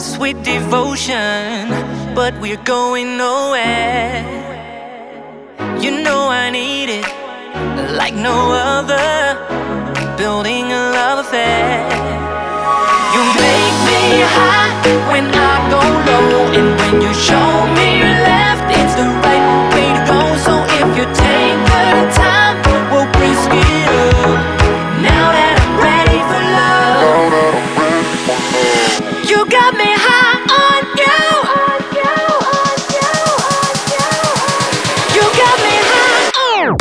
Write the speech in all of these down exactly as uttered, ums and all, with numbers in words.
sweet devotion, but we're going nowhere. You know I need it like no other, building a love affair. You make me high when I go low, and when you show me your left, it's the right way to go. So if you take the time, we'll brisk it up. Now that I'm ready for love, you got me high on you. You got me high on.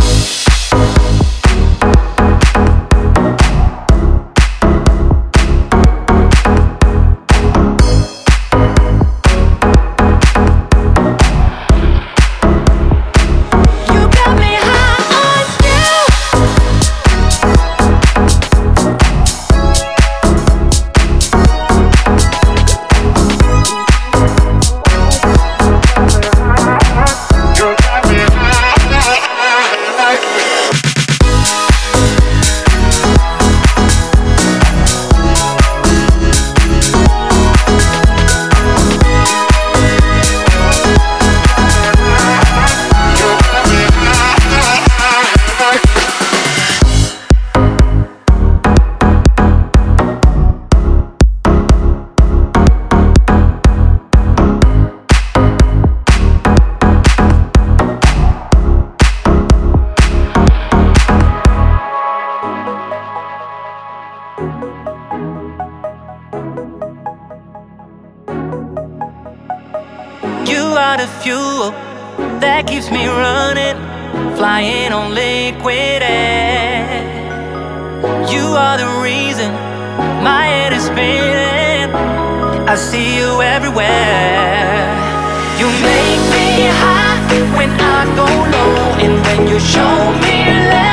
You are the fuel that keeps me running, flying on liquid air. You are the reason my head is spinning. I see you everywhere. You make me high when I go low, and when you show me love,